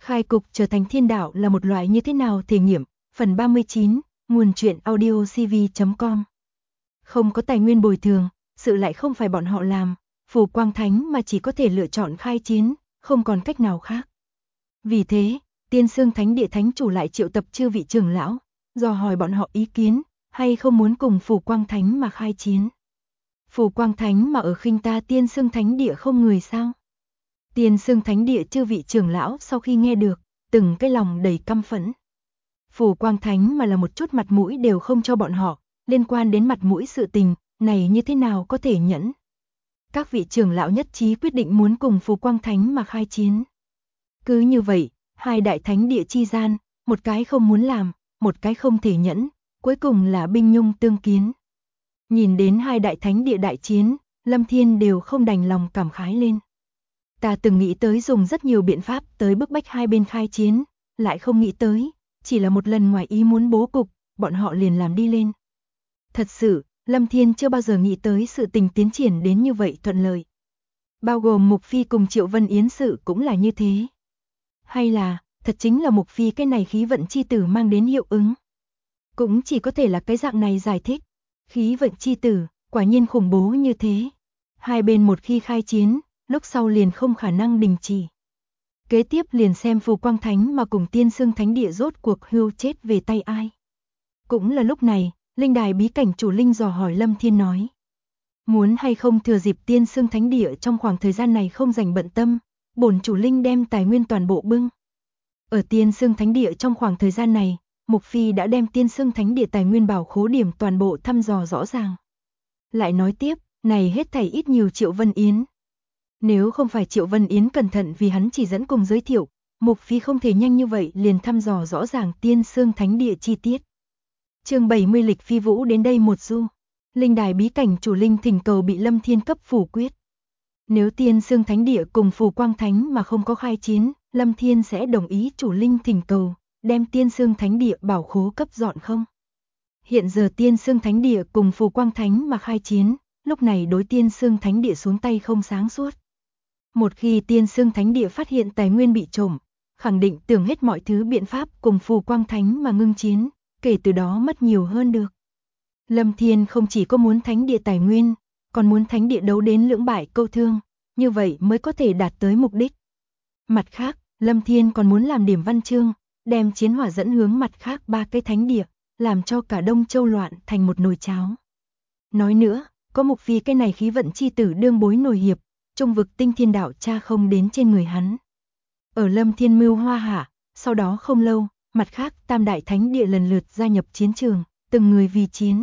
Khai cục trở thành thiên đạo là một loại như thế nào thể nghiệm, phần 39, nguồn truyện audio cv.com. Không có tài nguyên bồi thường, sự lại không phải bọn họ làm, Phù Quang Thánh mà chỉ có thể lựa chọn khai chiến, không còn cách nào khác. Vì thế, Tiên Sương Thánh Địa Thánh chủ lại triệu tập chư vị trưởng lão, dò hỏi bọn họ ý kiến, hay không muốn cùng Phù Quang Thánh mà khai chiến. Phù Quang Thánh mà ở khinh ta Tiên Sương Thánh Địa không người sao? Tiên Sương Thánh Địa chư vị trưởng lão sau khi nghe được, từng cái lòng đầy căm phẫn. Phù Quang Thánh mà là một chút mặt mũi đều không cho bọn họ, liên quan đến mặt mũi sự tình, này như thế nào có thể nhẫn. Các vị trưởng lão nhất trí quyết định muốn cùng Phù Quang Thánh mà khai chiến. Cứ như vậy, hai đại thánh địa chi gian, một cái không muốn làm, một cái không thể nhẫn, cuối cùng là binh nhung tương kiến. Nhìn đến hai đại thánh địa đại chiến, Lâm Thiên đều không đành lòng cảm khái lên. Ta từng nghĩ tới dùng rất nhiều biện pháp tới bức bách hai bên khai chiến, lại không nghĩ tới, chỉ là một lần ngoài ý muốn bố cục, bọn họ liền làm đi lên. Thật sự, Lâm Thiên chưa bao giờ nghĩ tới sự tình tiến triển đến như vậy thuận lợi. Bao gồm Mục Phi cùng Triệu Vân Yến sự cũng là như thế. Hay là, thật chính là Mục Phi cái này khí vận chi tử mang đến hiệu ứng. Cũng chỉ có thể là cái dạng này giải thích. Khí vận chi tử, quả nhiên khủng bố như thế. Hai bên một khi khai chiến, lúc sau liền không khả năng đình chỉ. Kế tiếp liền xem Phù Quang Thánh mà cùng Tiên Sương Thánh Địa rốt cuộc hưu chết về tay ai. Cũng là lúc này, linh đài bí cảnh chủ linh dò hỏi Lâm Thiên nói. Muốn hay không thừa dịp Tiên Sương Thánh Địa trong khoảng thời gian này không dành bận tâm, bổn chủ linh đem tài nguyên toàn bộ bưng. Ở Tiên Sương Thánh Địa trong khoảng thời gian này, Mục Phi đã đem Tiên Sương Thánh Địa tài nguyên bảo khố điểm toàn bộ thăm dò rõ ràng. Lại nói tiếp, này hết thảy ít nhiều Triệu Vân Yến. Nếu không phải Triệu Vân Yến cẩn thận vì hắn chỉ dẫn cùng giới thiệu, Mục Phi không thể nhanh như vậy liền thăm dò rõ ràng Tiên Sương Thánh Địa chi tiết. Chương 70 Lịch Phi Vũ đến đây một du. Linh đài bí cảnh chủ linh thỉnh cầu bị Lâm Thiên cấp phủ quyết. Nếu Tiên Sương Thánh Địa cùng Phù Quang Thánh mà không có khai chiến, Lâm Thiên sẽ đồng ý chủ linh thỉnh cầu, đem Tiên Sương Thánh Địa bảo khố cấp dọn không? Hiện giờ Tiên Sương Thánh Địa cùng Phù Quang Thánh mà khai chiến, lúc này đối Tiên Sương Thánh Địa xuống tay không sáng suốt. Một khi Tiên Sương Thánh Địa phát hiện tài nguyên bị trộm, khẳng định tưởng hết mọi thứ biện pháp cùng Phù Quang Thánh mà ngưng chiến, kể từ đó mất nhiều hơn được. Lâm Thiên không chỉ có muốn Thánh Địa tài nguyên, còn muốn Thánh Địa đấu đến lưỡng bại câu thương, như vậy mới có thể đạt tới mục đích. Mặt khác, Lâm Thiên còn muốn làm điểm văn chương, đem chiến hỏa dẫn hướng mặt khác ba cái Thánh Địa, làm cho cả Đông Châu loạn thành một nồi cháo. Nói nữa, có Mục Phi cái này khí vận chi tử đương bối nổi hiệp, trung vực tinh thiên đạo cha không đến trên người hắn. Ở Lâm Thiên mưu hoa hạ, sau đó không lâu, mặt khác tam đại thánh địa lần lượt gia nhập chiến trường, từng người vì chiến.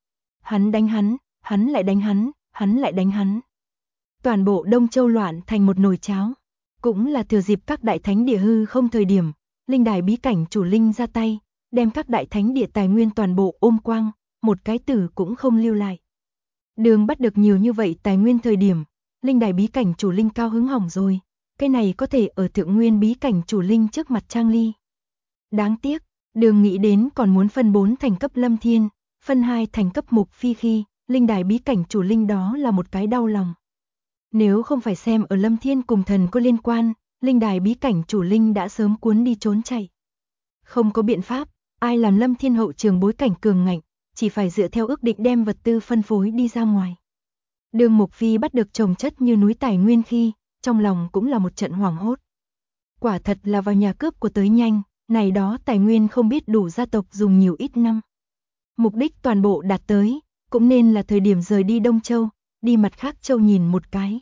Hắn đánh hắn, hắn lại đánh hắn, hắn lại đánh hắn. Toàn bộ Đông Châu loạn thành một nồi cháo. Cũng là thừa dịp các đại thánh địa hư không thời điểm, linh đài bí cảnh chủ linh ra tay, đem các đại thánh địa tài nguyên toàn bộ ôm quang, một cái tử cũng không lưu lại. Đường bắt được nhiều như vậy tài nguyên thời điểm, linh đài bí cảnh chủ linh cao hứng hỏng rồi, cái này có thể ở thượng nguyên bí cảnh chủ linh trước mặt Trang Ly. Đáng tiếc, đường nghĩ đến còn muốn phân 4 thành cấp Lâm Thiên, phân 2 thành cấp Mục Phi khi, linh đài bí cảnh chủ linh đó là một cái đau lòng. Nếu không phải xem ở Lâm Thiên cùng thần có liên quan, linh đài bí cảnh chủ linh đã sớm cuốn đi trốn chạy. Không có biện pháp, ai làm Lâm Thiên hậu trường bối cảnh cường ngạnh, chỉ phải dựa theo ước định đem vật tư phân phối đi ra ngoài. Đường Mục Phi bắt được chồng chất như núi tài nguyên khi, trong lòng cũng là một trận hoảng hốt. Quả thật là vào nhà cướp của tới nhanh, này đó tài nguyên không biết đủ gia tộc dùng nhiều ít năm. Mục đích toàn bộ đạt tới, cũng nên là thời điểm rời đi Đông Châu, đi mặt khác châu nhìn một cái.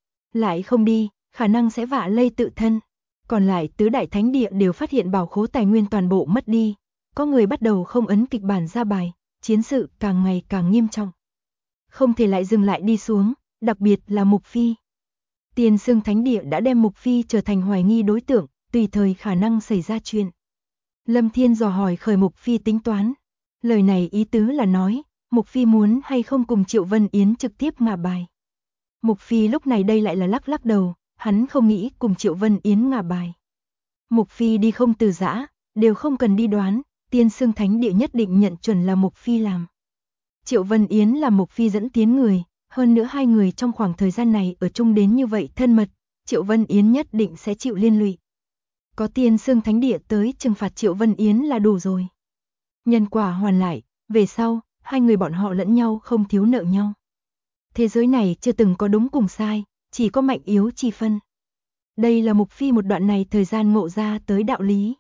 Lại không đi, khả năng sẽ vạ lây tự thân. Còn lại tứ đại thánh địa đều phát hiện bảo khố tài nguyên toàn bộ mất đi. Có người bắt đầu không ấn kịch bản ra bài, chiến sự càng ngày càng nghiêm trọng. Không thể lại dừng lại đi xuống, đặc biệt là Mục Phi. Tiên Sương Thánh Địa đã đem Mục Phi trở thành hoài nghi đối tượng, tùy thời khả năng xảy ra chuyện. Lâm Thiên dò hỏi khởi Mục Phi tính toán. Lời này ý tứ là nói, Mục Phi muốn hay không cùng Triệu Vân Yến trực tiếp ngả bài. Mục Phi lúc này đây lại là lắc lắc đầu, hắn không nghĩ cùng Triệu Vân Yến ngả bài. Mục Phi đi không từ giã, đều không cần đi đoán, Tiên Sương Thánh Địa nhất định nhận chuẩn là Mục Phi làm. Triệu Vân Yến là Mục Phi dẫn tiến người, hơn nữa hai người trong khoảng thời gian này ở chung đến như vậy thân mật, Triệu Vân Yến nhất định sẽ chịu liên lụy. Có Tiên Sương Thánh Địa tới trừng phạt Triệu Vân Yến là đủ rồi. Nhân quả hoàn lại, về sau, hai người bọn họ lẫn nhau không thiếu nợ nhau. Thế giới này chưa từng có đúng cùng sai, chỉ có mạnh yếu chi phân. Đây là Mục Phi một đoạn này thời gian ngộ ra tới đạo lý.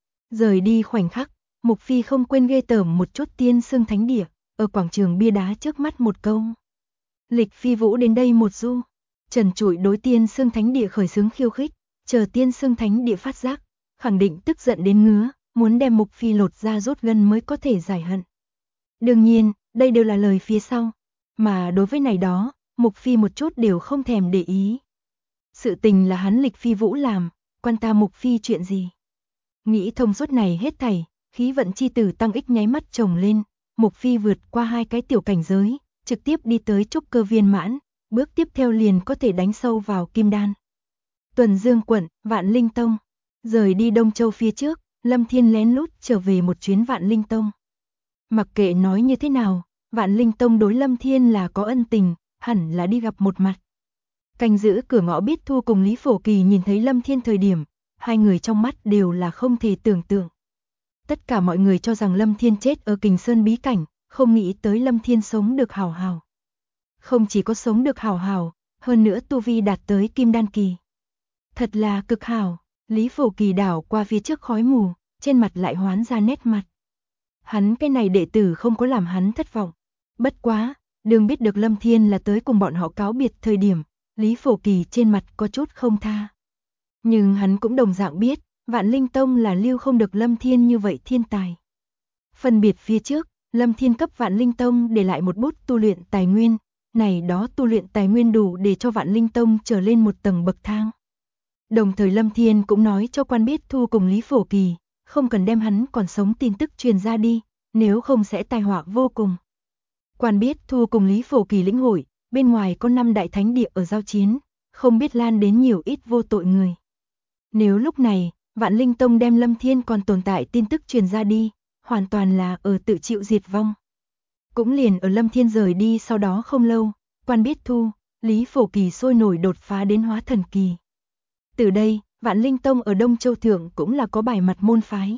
Rời đi khoảnh khắc, Mục Phi không quên ghê tởm một chút Tiên Sương Thánh Địa, ở quảng trường bia đá trước mắt một câu. Lịch Phi Vũ đến đây một du. Trần Trụi đối Tiên Sương Thánh Địa khởi xướng khiêu khích, chờ Tiên Sương Thánh Địa phát giác, khẳng định tức giận đến ngứa, muốn đem Mục Phi lột ra rút gân mới có thể giải hận. Đương nhiên, đây đều là lời phía sau, mà đối với này đó, Mục Phi một chút đều không thèm để ý. Sự tình là hắn Lịch Phi Vũ làm, quan ta Mục Phi chuyện gì. Nghĩ thông suốt này hết thảy, khí vận chi tử tăng ích nháy mắt chồng lên, Mục Phi vượt qua hai cái tiểu cảnh giới, trực tiếp đi tới trúc cơ viên mãn, bước tiếp theo liền có thể đánh sâu vào kim đan. Tuần Dương quận, Vạn Linh Tông. Rời đi Đông Châu phía trước, Lâm Thiên lén lút trở về một chuyến Vạn Linh Tông. Mặc kệ nói như thế nào, Vạn Linh Tông đối Lâm Thiên là có ân tình, hẳn là đi gặp một mặt. Canh giữ cửa ngõ biết Thu cùng Lý Phổ Kỳ nhìn thấy Lâm Thiên thời điểm, hai người trong mắt đều là không thể tưởng tượng. Tất cả mọi người cho rằng Lâm Thiên chết ở Kình Sơn bí cảnh, không nghĩ tới Lâm Thiên sống được hào hào. Không chỉ có sống được hào hào, hơn nữa tu vi đạt tới Kim Đan kỳ. Thật là cực hảo. Lý Phổ Kỳ đảo qua phía trước khói mù, trên mặt lại hoán ra nét mặt. Hắn cái này đệ tử không có làm hắn thất vọng. Bất quá, đừng biết được Lâm Thiên là tới cùng bọn họ cáo biệt thời điểm, Lý Phổ Kỳ trên mặt có chút không tha. Nhưng hắn cũng đồng dạng biết, Vạn Linh Tông là lưu không được Lâm Thiên như vậy thiên tài. Phân biệt phía trước, Lâm Thiên cấp Vạn Linh Tông để lại một bút tu luyện tài nguyên, này đó tu luyện tài nguyên đủ để cho Vạn Linh Tông trở lên một tầng bậc thang. Đồng thời Lâm Thiên cũng nói cho quan biết Thu cùng Lý Phổ Kỳ, không cần đem hắn còn sống tin tức truyền ra đi, nếu không sẽ tai họa vô cùng. Quan biết Thu cùng Lý Phổ Kỳ lĩnh hội, bên ngoài có 5 đại thánh địa ở giao chiến, không biết lan đến nhiều ít vô tội người. Nếu lúc này, Vạn Linh Tông đem Lâm Thiên còn tồn tại tin tức truyền ra đi, hoàn toàn là ở tự chịu diệt vong. Cũng liền ở Lâm Thiên rời đi sau đó không lâu, quan biết Thu, Lý Phổ Kỳ sôi nổi đột phá đến hóa thần kỳ. Từ đây, Vạn Linh Tông ở Đông Châu Thượng cũng là có bài mặt môn phái.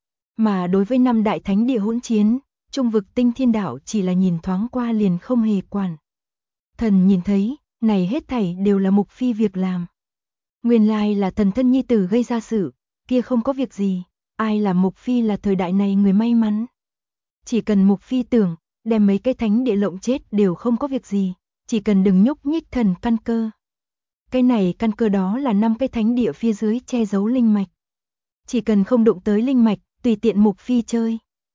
Mà đối với 5 đại thánh địa hỗn chiến, Trung vực Tinh Thiên Đạo chỉ là nhìn thoáng qua liền không hề quản. Thần nhìn thấy, này hết thảy đều là Mục Phi việc làm. Nguyên lai là thần thân nhi tử gây ra sự, kia không có việc gì, ai làm Mục Phi là thời đại này người may mắn. Chỉ cần Mục Phi tưởng, đem mấy cái thánh địa lộng chết đều không có việc gì, chỉ cần đừng nhúc nhích thần căn cơ. Cái này căn cơ đó là 5 cái thánh địa phía dưới che giấu linh mạch. Chỉ cần không đụng tới linh mạch, tùy tiện Mục Phi chơi.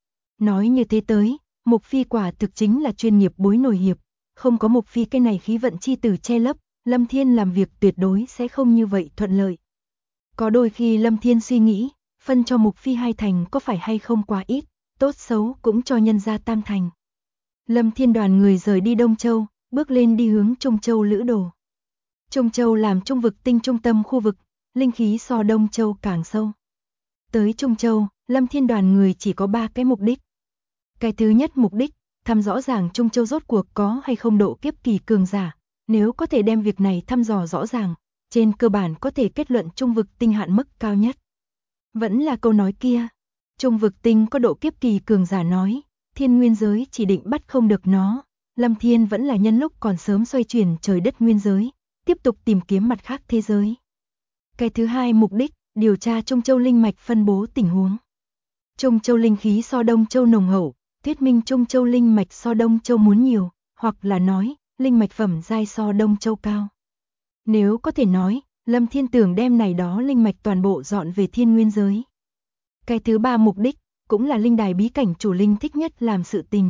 Nói như thế tới, Mục Phi quả thực chính là chuyên nghiệp bối nổi hiệp, không có Mục Phi cái này khí vận chi tử che lấp, Lâm Thiên làm việc tuyệt đối sẽ không như vậy thuận lợi. Có đôi khi Lâm Thiên suy nghĩ, phân cho Mục Phi 2 thành có phải hay không quá ít, tốt xấu cũng cho nhân ra tam thành. Lâm Thiên đoàn người rời đi Đông Châu, bước lên đi hướng Trung Châu lữ đồ. Trung Châu làm trung vực tinh trung tâm khu vực, linh khí so Đông Châu càng sâu. Tới Trung Châu, Lâm Thiên đoàn người chỉ có 3 cái mục đích. Cái thứ nhất mục đích, thăm rõ ràng Trung Châu rốt cuộc có hay không độ kiếp kỳ cường giả. Nếu có thể đem việc này thăm dò rõ ràng, trên cơ bản có thể kết luận trung vực tinh hạn mức cao nhất. Vẫn là câu nói kia, trung vực tinh có độ kiếp kỳ cường giả nói, thiên nguyên giới chỉ định bắt không được nó. Lâm Thiên vẫn là nhân lúc còn sớm xoay chuyển trời đất nguyên giới, tiếp tục tìm kiếm mặt khác thế giới. Cái thứ hai mục đích, điều tra Trung Châu linh mạch phân bố tình huống. Trung Châu linh khí so Đông Châu nồng hậu, thuyết minh Trung Châu linh mạch so Đông Châu muốn nhiều, hoặc là nói, linh mạch phẩm giai so Đông Châu cao. Nếu có thể nói, Lâm Thiên tưởng đem này đó linh mạch toàn bộ dọn về thiên nguyên giới. Cái thứ ba mục đích, cũng là linh đài bí cảnh chủ linh thích nhất làm sự tình.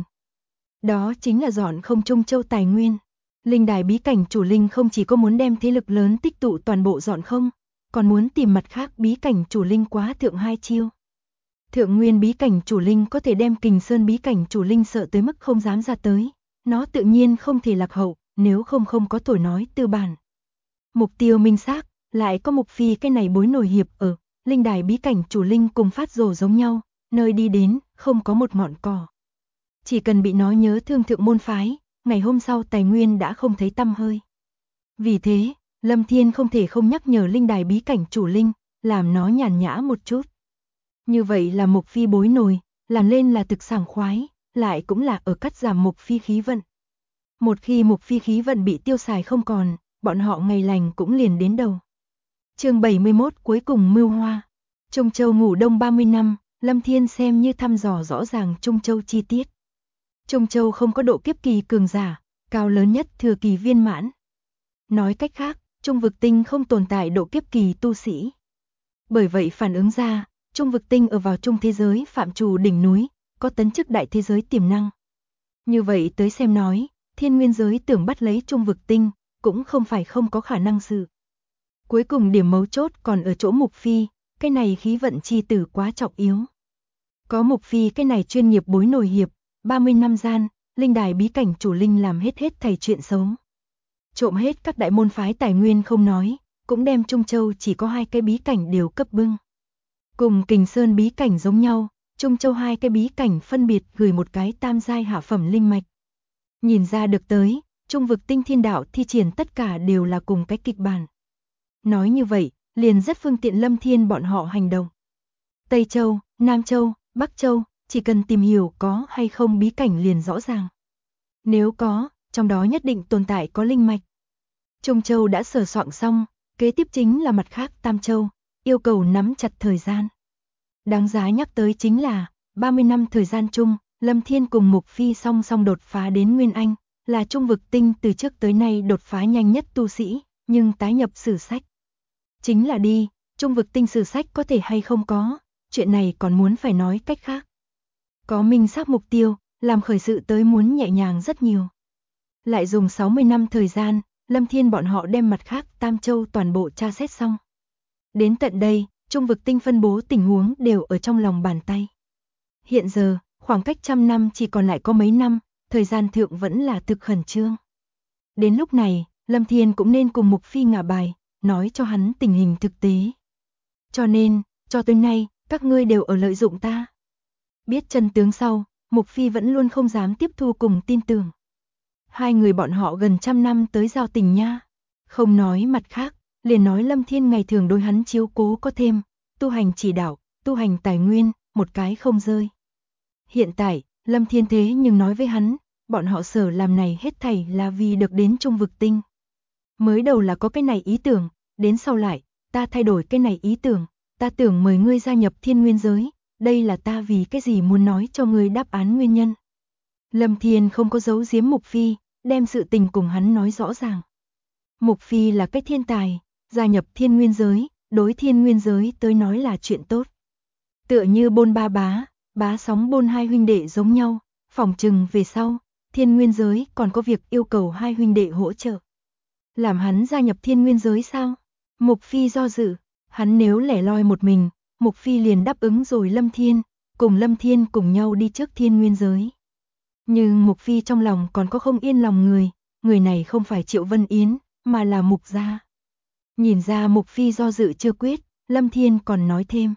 Đó chính là dọn không Trung Châu tài nguyên. Linh đài bí cảnh chủ linh không chỉ có muốn đem thế lực lớn tích tụ toàn bộ dọn không, còn muốn tìm mặt khác bí cảnh chủ linh quá thượng 2 chiêu. Thượng nguyên bí cảnh chủ linh có thể đem Kình Sơn bí cảnh chủ linh sợ tới mức không dám ra tới. Nó tự nhiên không thể lạc hậu, nếu không có thổi nói tư bản. Mục tiêu minh xác, lại có Mục Phi cái này bối nổi hiệp ở, linh đài bí cảnh chủ linh cùng phát rồ giống nhau, nơi đi đến, không có một ngọn cỏ. Chỉ cần bị nó nhớ thương thượng môn phái, ngày hôm sau tài nguyên đã không thấy tăm hơi. Vì thế, Lâm Thiên không thể không nhắc nhở linh đài bí cảnh chủ linh, làm nó nhàn nhã một chút. Như vậy là Mục Phi bối nổi, làm lên là thực sảng khoái, lại cũng là ở cắt giảm Mục Phi khí vận. Một khi Mục Phi khí vận bị tiêu xài không còn, bọn họ ngày lành cũng liền đến đầu. Chương 71 cuối cùng mưu hoa. Trung Châu ngủ đông 30 năm, Lâm Thiên xem như thăm dò rõ ràng Trung Châu chi tiết. Trung Châu không có độ kiếp kỳ cường giả, cao lớn nhất thừa kỳ viên mãn. Nói cách khác, Trung vực tinh không tồn tại độ kiếp kỳ tu sĩ. Bởi vậy phản ứng ra, Trung vực tinh ở vào trung thế giới phạm trù đỉnh núi, có tấn chức đại thế giới tiềm năng. Như vậy tới xem nói, thiên nguyên giới tưởng bắt lấy Trung vực tinh, cũng không phải không có khả năng sự. Cuối cùng điểm mấu chốt còn ở chỗ Mục Phi, cái này khí vận chi tử quá trọng yếu. Có Mục Phi cái này chuyên nghiệp bối nổi hiệp, 30 năm gian, linh đài bí cảnh chủ linh làm hết thảy chuyện xấu. Trộm hết các đại môn phái tài nguyên không nói, cũng đem Trung Châu chỉ có 2 cái bí cảnh đều cấp bưng. Cùng Kình Sơn bí cảnh giống nhau, Trung Châu 2 cái bí cảnh phân biệt gửi một cái tam giai hạ phẩm linh mạch. Nhìn ra được tới, Trung vực tinh thiên đạo thi triển tất cả đều là cùng cái kịch bản. Nói như vậy, liền rất phương tiện Lâm Thiên bọn họ hành động. Tây Châu, Nam Châu, Bắc Châu, chỉ cần tìm hiểu có hay không bí cảnh liền rõ ràng. Nếu có, trong đó nhất định tồn tại có linh mạch. Trung Châu đã sửa soạn xong, kế tiếp chính là mặt khác Tam Châu, yêu cầu nắm chặt thời gian. Đáng giá nhắc tới chính là, 30 năm thời gian chung, Lâm Thiên cùng Mục Phi song song đột phá đến Nguyên Anh, là Trung vực tinh từ trước tới nay đột phá nhanh nhất tu sĩ, nhưng tái nhập sử sách. Chính là đi, Trung vực tinh sử sách có thể hay không có, chuyện này còn muốn phải nói cách khác. Có minh xác mục tiêu, làm khởi sự tới muốn nhẹ nhàng rất nhiều. Lại dùng 60 năm thời gian, Lâm Thiên bọn họ đem mặt khác Tam Châu toàn bộ tra xét xong. Đến tận đây, Trung vực tinh phân bố tình huống đều ở trong lòng bàn tay. Hiện giờ, khoảng cách 100 năm chỉ còn lại có mấy năm, thời gian thượng vẫn là thực khẩn trương. Đến lúc này, Lâm Thiên cũng nên cùng Mục Phi ngả bài, nói cho hắn tình hình thực tế. Cho nên, cho tới nay, các ngươi đều ở lợi dụng ta. Biết chân tướng sau, Mục Phi vẫn luôn không dám tiếp thu cùng tin tưởng. Hai người bọn họ gần 100 năm tới giao tình nha. Không nói mặt khác, liền nói Lâm Thiên ngày thường đối hắn chiếu cố có thêm, tu hành chỉ đạo, tu hành tài nguyên, một cái không rơi. Hiện tại, Lâm Thiên thế nhưng nói với hắn, bọn họ sở làm này hết thảy là vì được đến Trung vực tinh. Mới đầu là có cái này ý tưởng, đến sau lại, ta thay đổi cái này ý tưởng, ta tưởng mời ngươi gia nhập thiên nguyên giới, đây là ta vì cái gì muốn nói cho ngươi đáp án nguyên nhân. Lâm Thiên không có giấu giếm Mục Phi, đem sự tình cùng hắn nói rõ ràng. Mục Phi là cái thiên tài, gia nhập thiên nguyên giới, đối thiên nguyên giới tới nói là chuyện tốt. Tựa như Bôn ba bá sóng Bôn hai huynh đệ giống nhau, phỏng chừng về sau, thiên nguyên giới còn có việc yêu cầu hai huynh đệ hỗ trợ. Làm hắn gia nhập thiên nguyên giới sao? Mục Phi do dự, hắn nếu lẻ loi một mình, Mục Phi liền đáp ứng rồi Lâm Thiên, cùng Lâm Thiên cùng nhau đi trước thiên nguyên giới. Nhưng Mục Phi trong lòng còn có không yên lòng người này không phải Triệu Vân Yến, mà là Mục gia. Nhìn ra Mục Phi do dự chưa quyết, Lâm Thiên còn nói thêm.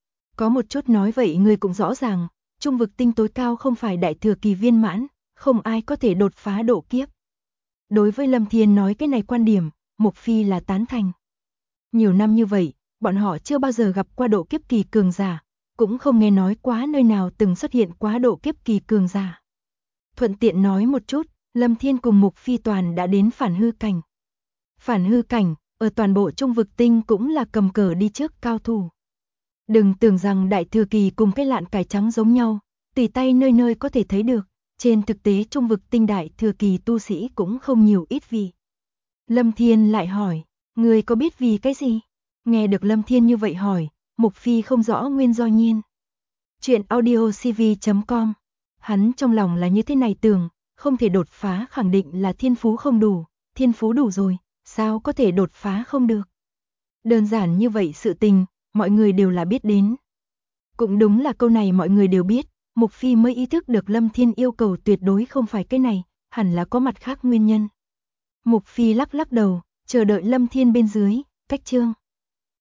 Có một chút nói vậy người cũng rõ ràng, Trung vực tinh tối cao không phải đại thừa kỳ viên mãn, không ai có thể đột phá độ kiếp. Đối với Lâm Thiên nói cái này quan điểm, Mục Phi là tán thành. Nhiều năm như vậy, bọn họ chưa bao giờ gặp qua độ kiếp kỳ cường giả, cũng không nghe nói quá nơi nào từng xuất hiện quá độ kiếp kỳ cường giả. Thuận tiện nói một chút, Lâm Thiên cùng Mục Phi toàn đã đến phản hư cảnh. Phản hư cảnh, ở toàn bộ Trung vực tinh cũng là cầm cờ đi trước cao thủ. Đừng tưởng rằng đại thừa kỳ cùng cái lạn cải trắng giống nhau, tùy tay nơi nơi có thể thấy được, trên thực tế Trung vực tinh đại thừa kỳ tu sĩ cũng không nhiều ít vì. Lâm Thiên lại hỏi, người có biết vì cái gì? Nghe được Lâm Thiên như vậy hỏi, Mục Phi không rõ nguyên do nhiên. Chuyện audiocv.com. Hắn trong lòng là như thế này tưởng, không thể đột phá khẳng định là thiên phú không đủ, thiên phú đủ rồi, sao có thể đột phá không được. Đơn giản như vậy sự tình, mọi người đều là biết đến. Cũng đúng là câu này mọi người đều biết, Mục Phi mới ý thức được Lâm Thiên yêu cầu tuyệt đối không phải cái này, hẳn là có mặt khác nguyên nhân. Mục Phi lắc lắc đầu, chờ đợi Lâm Thiên bên dưới, cách chương.